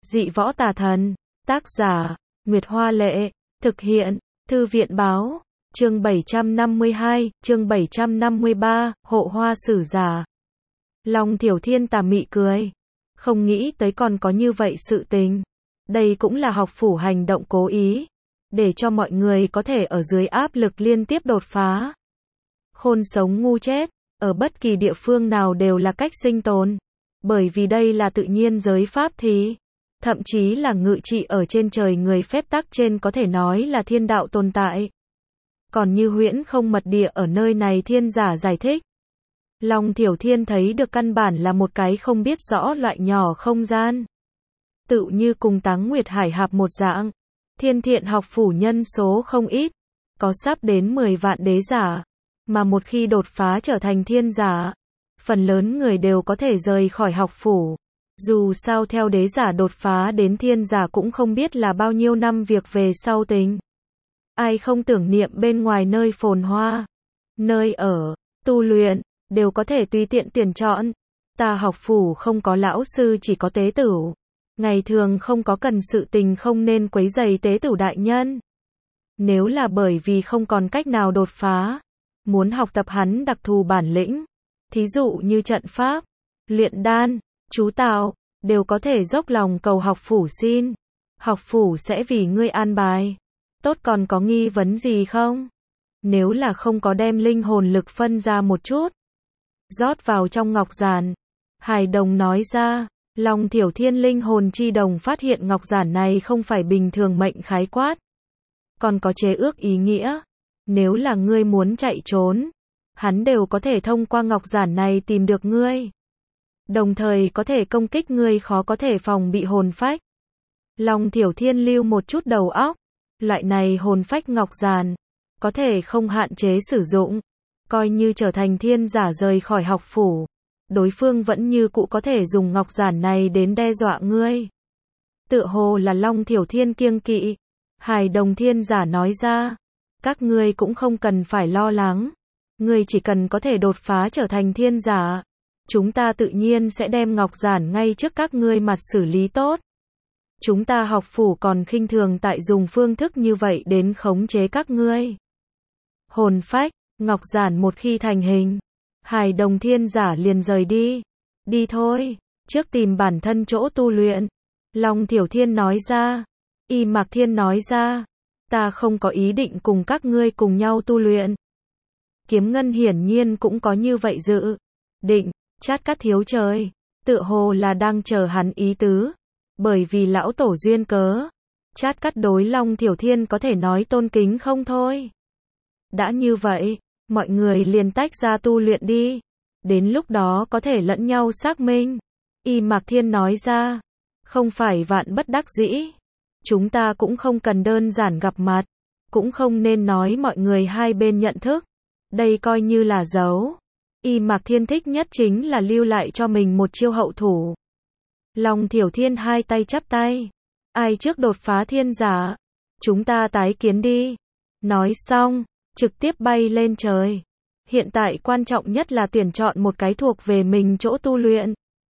Dị võ tà thần. Tác giả, Nguyệt Hoa Lệ. Thực hiện, Thư viện Báo. Chương 752, chương 753, Hộ Hoa Sử Giả. Long Thiểu Thiên tà mị cười. Không nghĩ tới còn có như vậy sự tình. Đây cũng là học phủ hành động cố ý. Để cho mọi người có thể ở dưới áp lực liên tiếp đột phá. Khôn sống ngu chết, ở bất kỳ địa phương nào đều là cách sinh tồn. Bởi vì đây là tự nhiên giới pháp thì. Thậm chí là ngự trị ở trên trời người phép tắc trên có thể nói là thiên đạo tồn tại. Còn như huyễn không mật địa ở nơi này thiên giả giải thích. Long Thiểu Thiên thấy được căn bản là một cái không biết rõ loại nhỏ không gian. Tự như cùng Táng Nguyệt Hải Hạp một dạng. Thiên Thiện học phủ nhân số không ít. Có sắp đến 10 vạn đế giả. Mà một khi đột phá trở thành thiên giả, phần lớn người đều có thể rời khỏi học phủ. Dù sao theo đế giả đột phá đến thiên giả cũng không biết là bao nhiêu năm việc về sau tính. Ai không tưởng niệm bên ngoài nơi phồn hoa, nơi ở, tu luyện, đều có thể tùy tiện tuyển chọn. Ta học phủ không có lão sư chỉ có tế tửu. Ngày thường không có cần sự tình không nên quấy rầy tế tửu đại nhân. Nếu là bởi vì không còn cách nào đột phá, muốn học tập hắn đặc thù bản lĩnh, thí dụ như trận pháp, luyện đan, chú tạo, đều có thể dốc lòng cầu học phủ xin. Học phủ sẽ vì ngươi an bài. Tốt, còn có nghi vấn gì không? Nếu là không có đem linh hồn lực phân ra một chút, rót vào trong ngọc giản. Hải Đồng nói ra, Long Thiểu Thiên linh hồn chi đồng phát hiện ngọc giản này không phải bình thường mệnh khái quát. Còn có chế ước ý nghĩa. Nếu là ngươi muốn chạy trốn, hắn đều có thể thông qua ngọc giản này tìm được ngươi. Đồng thời có thể công kích ngươi khó có thể phòng bị hồn phách. Long Thiểu Thiên lưu một chút đầu óc. Loại này hồn phách ngọc giản, có thể không hạn chế sử dụng. Coi như trở thành thiên giả rời khỏi học phủ, đối phương vẫn như cũ có thể dùng ngọc giản này đến đe dọa ngươi. Tựa hồ là Long Thiểu Thiên kiêng kỵ. Hải Đồng thiên giả nói ra, các ngươi cũng không cần phải lo lắng. Ngươi chỉ cần có thể đột phá trở thành thiên giả, chúng ta tự nhiên sẽ đem ngọc giản ngay trước các ngươi mặt xử lý tốt. Chúng ta học phủ còn khinh thường tại dùng phương thức như vậy đến khống chế các ngươi. Hồn phách, ngọc giản một khi thành hình, Hải Đồng thiên giả liền rời đi. Đi thôi, trước tìm bản thân chỗ tu luyện. Long Thiểu Thiên nói ra. Y Mạc Thiên nói ra, ta không có ý định cùng các ngươi cùng nhau tu luyện. Kiếm Ngân hiển nhiên cũng có như vậy dự định. Chát Cắt thiếu trời, tựa hồ là đang chờ hắn ý tứ. Bởi vì lão tổ duyên cớ, Chát Cắt đối Long Thiểu Thiên có thể nói tôn kính không thôi. Đã như vậy, mọi người liền tách ra tu luyện đi. Đến lúc đó có thể lẫn nhau xác minh. Y Mạc Thiên nói ra, không phải vạn bất đắc dĩ. Chúng ta cũng không cần đơn giản gặp mặt. Cũng không nên nói mọi người hai bên nhận thức. Đây coi như là giấu. Y Mạc Thiên thích nhất chính là lưu lại cho mình một chiêu hậu thủ. Long Thiểu Thiên hai tay chắp tay. Ai trước đột phá thiên giả, chúng ta tái kiến đi. Nói xong, trực tiếp bay lên trời. Hiện tại quan trọng nhất là tuyển chọn một cái thuộc về mình chỗ tu luyện.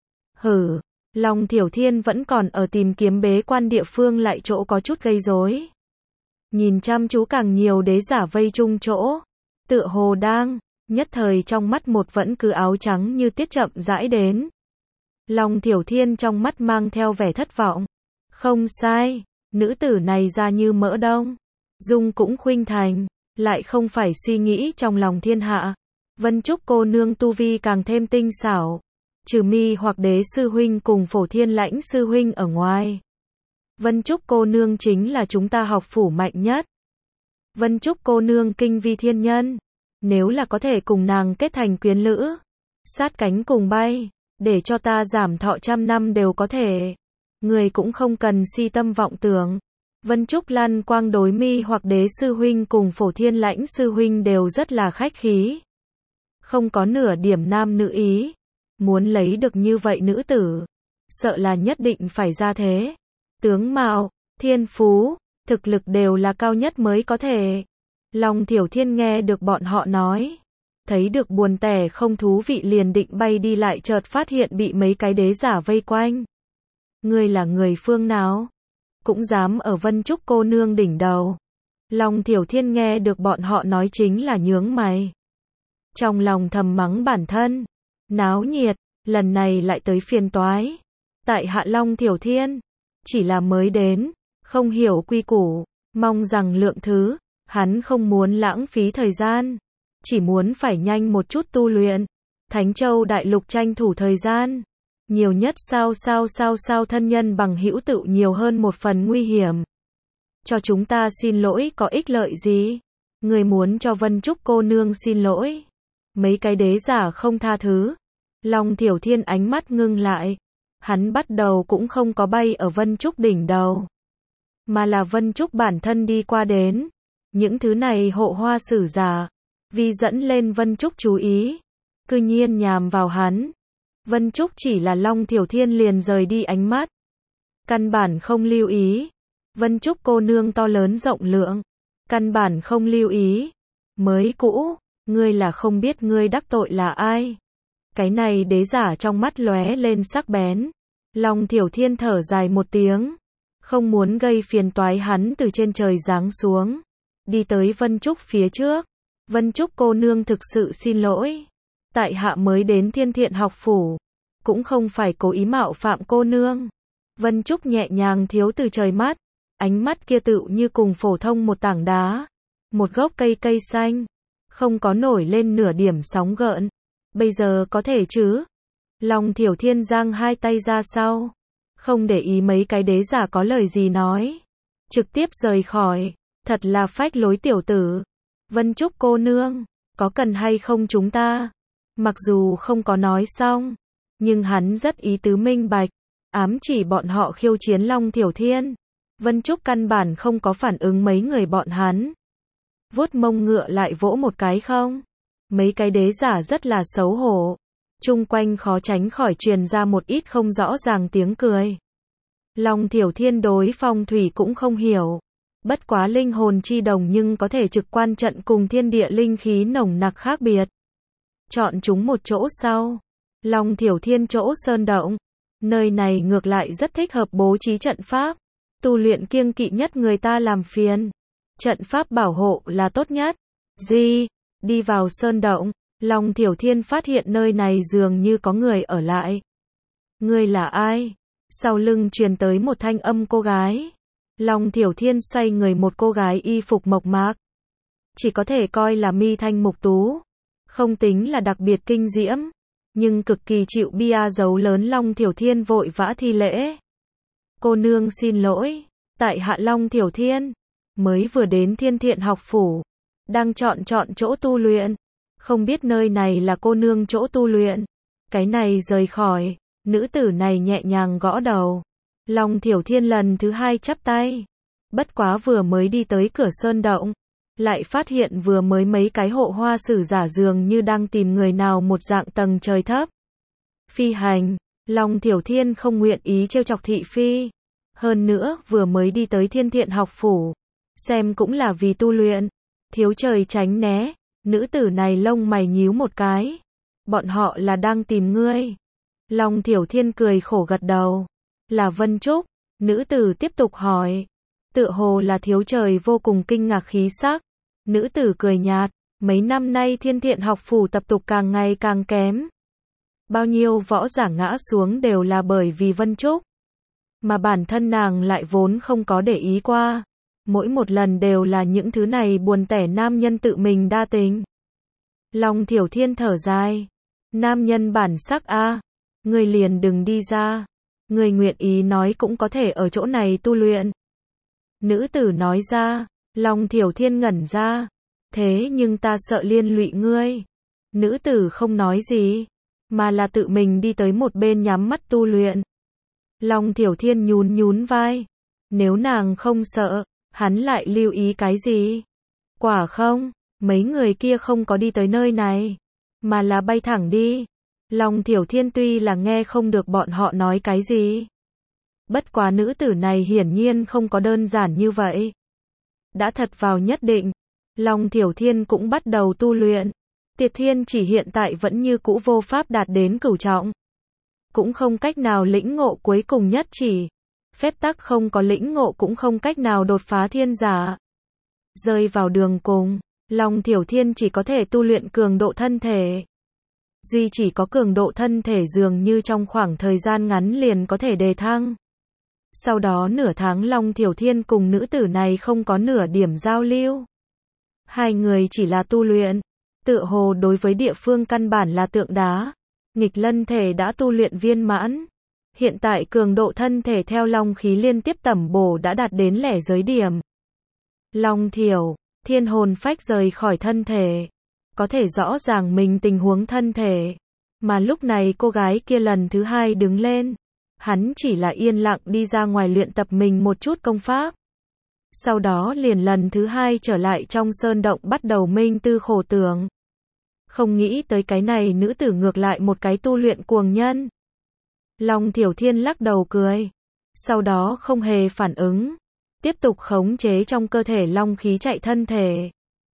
Long Thiểu Thiên vẫn còn ở tìm kiếm bế quan địa phương lại chỗ có chút gây rối. Nhìn chăm chú càng nhiều đế giả vây chung chỗ. Tựa hồ đang, nhất thời trong mắt một vẫn cứ áo trắng như tiết chậm rãi đến. Long Thiểu Thiên trong mắt mang theo vẻ thất vọng. Không sai, nữ tử này ra như mỡ đông. Dung cũng khuynh thành, lại không phải suy nghĩ trong lòng thiên hạ. Vân Trúc cô nương tu vi càng thêm tinh xảo. Trừ Mi hoặc đế sư huynh cùng Phổ Thiên Lãnh sư huynh ở ngoài. Vân Trúc cô nương chính là chúng ta học phủ mạnh nhất. Vân Trúc cô nương kinh vi thiên nhân. Nếu là có thể cùng nàng kết thành quyến lữ, sát cánh cùng bay, để cho ta giảm thọ 100 năm đều có thể. Người cũng không cần si tâm vọng tưởng. Vân Trúc Lan Quang đối Mi hoặc đế sư huynh cùng Phổ Thiên Lãnh sư huynh đều rất là khách khí. Không có nửa điểm nam nữ ý. Muốn lấy được như vậy nữ tử, sợ là nhất định phải ra thế. Tướng mạo, thiên phú, thực lực đều là cao nhất mới có thể. Long Thiểu Thiên nghe được bọn họ nói, thấy được buồn tẻ không thú vị liền định bay đi lại chợt phát hiện bị mấy cái đế giả vây quanh. Ngươi là người phương nào? Cũng dám ở Vân Trúc cô nương đỉnh đầu. Long Thiểu Thiên nghe được bọn họ nói chính là nhướng mày. Trong lòng thầm mắng bản thân. Náo nhiệt, lần này lại tới phiền toái. Tại hạ Long Thiểu Thiên, chỉ là mới đến, không hiểu quy củ, mong rằng lượng thứ, hắn không muốn lãng phí thời gian, chỉ muốn phải nhanh một chút tu luyện. Thánh Châu Đại Lục tranh thủ thời gian, nhiều nhất sao thân nhân bằng hữu tự nhiều hơn một phần nguy hiểm. Cho chúng ta xin lỗi có ích lợi gì? Người muốn cho Vân Trúc cô nương xin lỗi? Mấy cái đế giả không tha thứ. Long Thiểu Thiên ánh mắt ngưng lại. Hắn bắt đầu cũng không có bay ở Vân Trúc đỉnh đầu, mà là Vân Trúc bản thân đi qua đến. Những thứ này hộ hoa sử giả, vì dẫn lên Vân Trúc chú ý, cư nhiên nhằm vào hắn. Vân Trúc chỉ là Long Thiểu Thiên liền rời đi ánh mắt. Căn bản không lưu ý. Vân Trúc cô nương to lớn rộng lượng. Căn bản không lưu ý. Mới cũ, ngươi là không biết ngươi đắc tội là ai. Cái này đế giả trong mắt lóe lên sắc bén. Long Thiểu Thiên thở dài một tiếng. Không muốn gây phiền toái hắn từ trên trời giáng xuống. Đi tới Vân Trúc phía trước. Vân Trúc cô nương thực sự xin lỗi. Tại hạ mới đến Thiên Thiện học phủ. Cũng không phải cố ý mạo phạm cô nương. Vân Trúc nhẹ nhàng thiếu từ trời mắt. Ánh mắt kia tựu như cùng phổ thông một tảng đá. Một gốc cây xanh. Không có nổi lên nửa điểm sóng gợn. Bây giờ có thể chứ? Long Thiểu Thiên giang hai tay ra sau. Không để ý mấy cái đế giả có lời gì nói. Trực tiếp rời khỏi. Thật là phách lối tiểu tử. Vân Trúc cô nương, có cần hay không chúng ta? Mặc dù không có nói xong, nhưng hắn rất ý tứ minh bạch. Ám chỉ bọn họ khiêu chiến Long Thiểu Thiên. Vân Trúc căn bản không có phản ứng mấy người bọn hắn. Vuốt mông ngựa lại vỗ một cái không? Mấy cái đế giả rất là xấu hổ. Chung quanh khó tránh khỏi truyền ra một ít không rõ ràng tiếng cười. Long Thiểu Thiên đối phong thủy cũng không hiểu. Bất quá linh hồn chi đồng nhưng có thể trực quan trận cùng thiên địa linh khí nồng nặc khác biệt. Chọn chúng một chỗ sau. Long Thiểu Thiên chỗ sơn động. Nơi này ngược lại rất thích hợp bố trí trận pháp. Tu luyện kiêng kỵ nhất người ta làm phiền. Trận pháp bảo hộ là tốt nhất. Đi vào sơn động. Long Thiểu Thiên phát hiện nơi này dường như có người ở lại. Ngươi là ai? Sau lưng truyền tới một thanh âm cô gái. Long Thiểu Thiên xoay người một cô gái y phục mộc mạc. Chỉ có thể coi là mi thanh mục tú. Không tính là đặc biệt kinh diễm. Nhưng cực kỳ chịu bia dấu lớn. Long Thiểu Thiên vội vã thi lễ. Cô nương xin lỗi. Tại hạ Long Thiểu Thiên. Mới vừa đến Thiên Thiện học phủ. Đang chọn chỗ tu luyện. Không biết nơi này là cô nương chỗ tu luyện. Cái này rời khỏi. Nữ tử này nhẹ nhàng gõ đầu. Long Thiểu Thiên lần thứ hai chắp tay. Bất quá vừa mới đi tới cửa sơn động. Lại phát hiện vừa mới mấy cái hộ hoa sử giả dường như đang tìm người nào một dạng tầng trời thấp. Phi hành. Long Thiểu Thiên không nguyện ý trêu chọc thị phi. Hơn nữa vừa mới đi tới Thiên Thiện học phủ. Xem cũng là vì tu luyện. Thiếu trời tránh né. Nữ tử này lông mày nhíu một cái. Bọn họ là đang tìm ngươi. Long Thiểu Thiên cười khổ gật đầu. Là Vân Trúc. Nữ tử tiếp tục hỏi. Tựa hồ là thiếu trời vô cùng kinh ngạc khí sắc. Nữ tử cười nhạt. Mấy năm nay Thiên Thiện học phủ tập tục càng ngày càng kém. Bao nhiêu võ giả ngã xuống đều là bởi vì Vân Trúc. Mà bản thân nàng lại vốn không có để ý qua. Mỗi một lần đều là những thứ này buồn tẻ nam nhân tự mình đa tình. Long Thiểu Thiên thở dài. Nam nhân bản sắc a, người liền đừng đi ra. Người nguyện ý nói cũng có thể ở chỗ này tu luyện. Nữ tử nói ra. Long Thiểu Thiên ngẩn ra. Thế nhưng ta sợ liên lụy ngươi. Nữ tử không nói gì, mà là tự mình đi tới một bên nhắm mắt tu luyện. Long Thiểu Thiên nhún vai. Nếu nàng không sợ, hắn lại lưu ý cái gì? Quả không, mấy người kia không có đi tới nơi này, mà là bay thẳng đi. Long Thiểu Thiên tuy là nghe không được bọn họ nói cái gì. Bất quá nữ tử này hiển nhiên không có đơn giản như vậy. Đã thật vào nhất định, Long Thiểu Thiên cũng bắt đầu tu luyện. Tiệt Thiên chỉ hiện tại vẫn như cũ vô pháp đạt đến cửu trọng. cũng không cách nào lĩnh ngộ cuối cùng nhất chỉ. Phép tắc không có lĩnh ngộ cũng không cách nào đột phá thiên giả. Rơi vào đường cùng, Long Thiểu Thiên chỉ có thể tu luyện cường độ thân thể. Duy chỉ có cường độ thân thể dường như trong khoảng thời gian ngắn liền có thể đề thăng. Sau đó nửa tháng Long Thiểu Thiên cùng nữ tử này không có nửa điểm giao lưu. Hai người chỉ là tu luyện. Tựa hồ đối với địa phương căn bản là tượng đá. Nghịch lân thể đã tu luyện viên mãn. Hiện tại cường độ thân thể theo long khí liên tiếp tẩm bổ đã đạt đến lẻ giới điểm. Long Thiểu Thiên hồn phách rời khỏi thân thể. Có thể rõ ràng mình tình huống thân thể. Mà lúc này cô gái kia lần thứ hai đứng lên. Hắn chỉ là yên lặng đi ra ngoài luyện tập mình một chút công pháp. Sau đó liền lần thứ hai trở lại trong sơn động bắt đầu minh tư khổ tưởng. Không nghĩ tới cái này nữ tử ngược lại một cái tu luyện cuồng nhân. Long Thiểu Thiên lắc đầu cười. Sau đó không hề phản ứng. Tiếp tục khống chế trong cơ thể long khí chạy thân thể.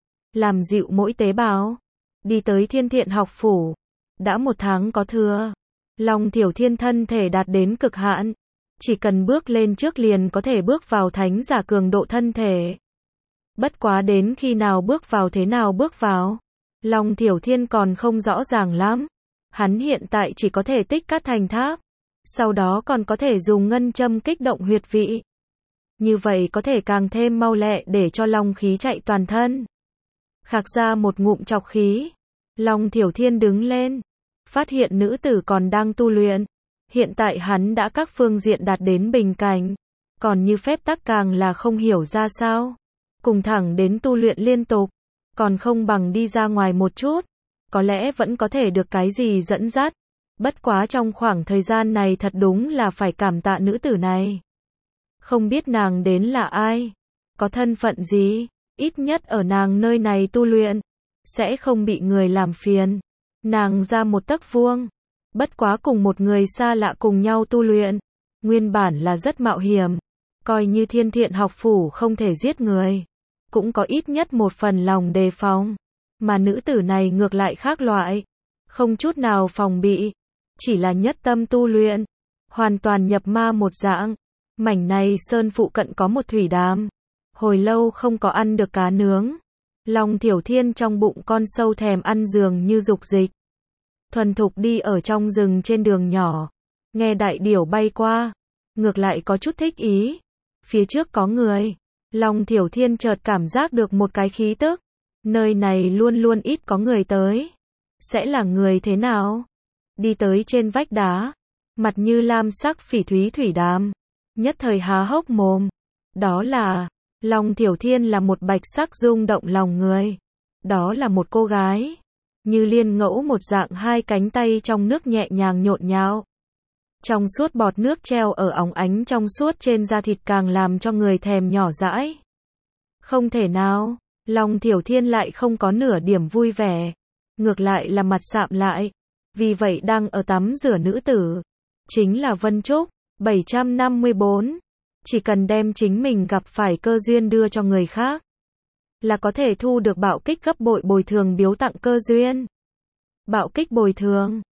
Làm dịu mỗi tế bào. Đi tới Thiên Thiện học phủ. Đã 1 tháng có thừa. Long Thiểu Thiên thân thể đạt đến cực hạn. Chỉ cần bước lên trước liền có thể bước vào thánh giả cường độ thân thể. Bất quá đến khi nào bước vào thế nào bước vào. Long Thiểu Thiên còn không rõ ràng lắm. Hắn hiện tại chỉ có thể tích cát thành tháp. Sau đó còn có thể dùng ngân châm kích động huyệt vị. Như vậy có thể càng thêm mau lẹ để cho long khí chạy toàn thân. Khạc ra một ngụm trọc khí. Long Thiểu Thiên đứng lên. Phát hiện nữ tử còn đang tu luyện. Hiện tại hắn đã các phương diện đạt đến bình cảnh. Còn như phép tắc càng là không hiểu ra sao. Cùng thẳng đến tu luyện liên tục. Còn không bằng đi ra ngoài một chút. Có lẽ vẫn có thể được cái gì dẫn dắt. Bất quá trong khoảng thời gian này thật đúng là phải cảm tạ nữ tử này. Không biết nàng đến là ai. Có thân phận gì. Ít nhất ở nàng nơi này tu luyện. Sẽ không bị người làm phiền. Nàng ra 1 tấc vuông. Bất quá cùng một người xa lạ cùng nhau tu luyện. Nguyên bản là rất mạo hiểm. Coi như Thiên Thiện học phủ không thể giết người. Cũng có ít nhất một phần lòng đề phòng. Mà nữ tử này ngược lại khác loại. Không chút nào phòng bị. Chỉ là nhất tâm tu luyện. Hoàn toàn nhập ma một dạng. Mảnh này sơn phụ cận có một thủy đàm. Hồi lâu không có ăn được cá nướng. Long Thiểu Thiên trong bụng con sâu thèm ăn dường như dục dịch. Thuần thục đi ở trong rừng trên đường nhỏ. Nghe đại điểu bay qua. Ngược lại có chút thích ý. Phía trước có người. Long Thiểu Thiên chợt cảm giác được một cái khí tức. Nơi này luôn luôn ít có người tới. Sẽ là người thế nào? Đi tới trên vách đá. Mặt như lam sắc phỉ thúy thủy đàm. Nhất thời há hốc mồm. Đó là... Long Thiểu Thiên là một bạch sắc rung động lòng người. Đó là một cô gái. Như liên ngẫu một dạng, 2 cánh tay trong nước nhẹ nhàng nhộn nhạo. Trong suốt bọt nước treo ở óng ánh trong suốt trên da thịt càng làm cho người thèm nhỏ dãi. Không thể nào. Long Thiểu Thiên lại không có nửa điểm vui vẻ. Ngược lại là mặt sạm lại. Vì vậy đang ở tắm rửa nữ tử. Chính là Vân Trúc. 754. Chỉ cần đem chính mình gặp phải cơ duyên đưa cho người khác. Là có thể thu được bạo kích gấp bội bồi thường biếu tặng cơ duyên. Bạo kích bồi thường.